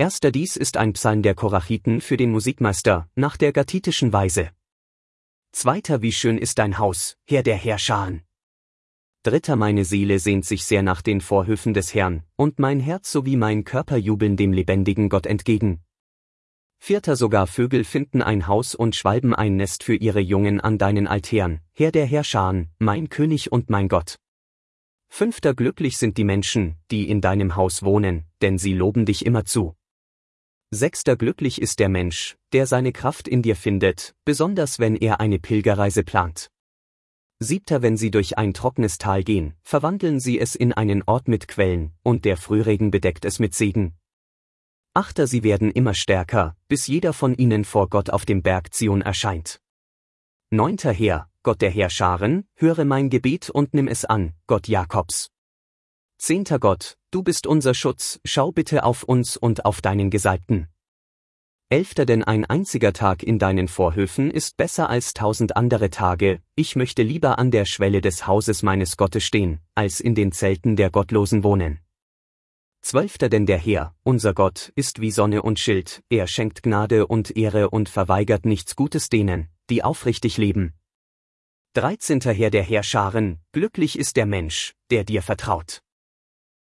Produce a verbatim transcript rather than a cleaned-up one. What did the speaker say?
Erster Dies ist ein Psalm der Korachiten für den Musikmeister, nach der gatitischen Weise. Zweiter Wie schön ist dein Haus, Herr der Heerscharen. Dritter Meine Seele sehnt sich sehr nach den Vorhöfen des Herrn, und mein Herz sowie mein Körper jubeln dem lebendigen Gott entgegen. Vierter Sogar Vögel finden ein Haus und Schwalben ein Nest für ihre Jungen an deinen Altären, Herr der Heerscharen, mein König und mein Gott. Fünfter Glücklich sind die Menschen, die in deinem Haus wohnen, denn sie loben dich immerzu. Sechster Glücklich ist der Mensch, der seine Kraft in dir findet, besonders wenn er eine Pilgerreise plant. Siebter Wenn sie durch ein trockenes Tal gehen, verwandeln sie es in einen Ort mit Quellen, und der Frühregen bedeckt es mit Segen. Achter Sie werden immer stärker, bis jeder von ihnen vor Gott auf dem Berg Zion erscheint. Neunter Herr, Gott der Heerscharen, höre mein Gebet und nimm es an, Gott Jakobs. Zehnter Gott, du bist unser Schutz, schau bitte auf uns und auf deinen Gesalbten. Elfter Denn ein einziger Tag in deinen Vorhöfen ist besser als tausend andere Tage, ich möchte lieber an der Schwelle des Hauses meines Gottes stehen, als in den Zelten der Gottlosen wohnen. Zwölfter Denn der Herr, unser Gott, ist wie Sonne und Schild, er schenkt Gnade und Ehre und verweigert nichts Gutes denen, die aufrichtig leben. Dreizehnter Herr der Heerscharen, glücklich ist der Mensch, der dir vertraut.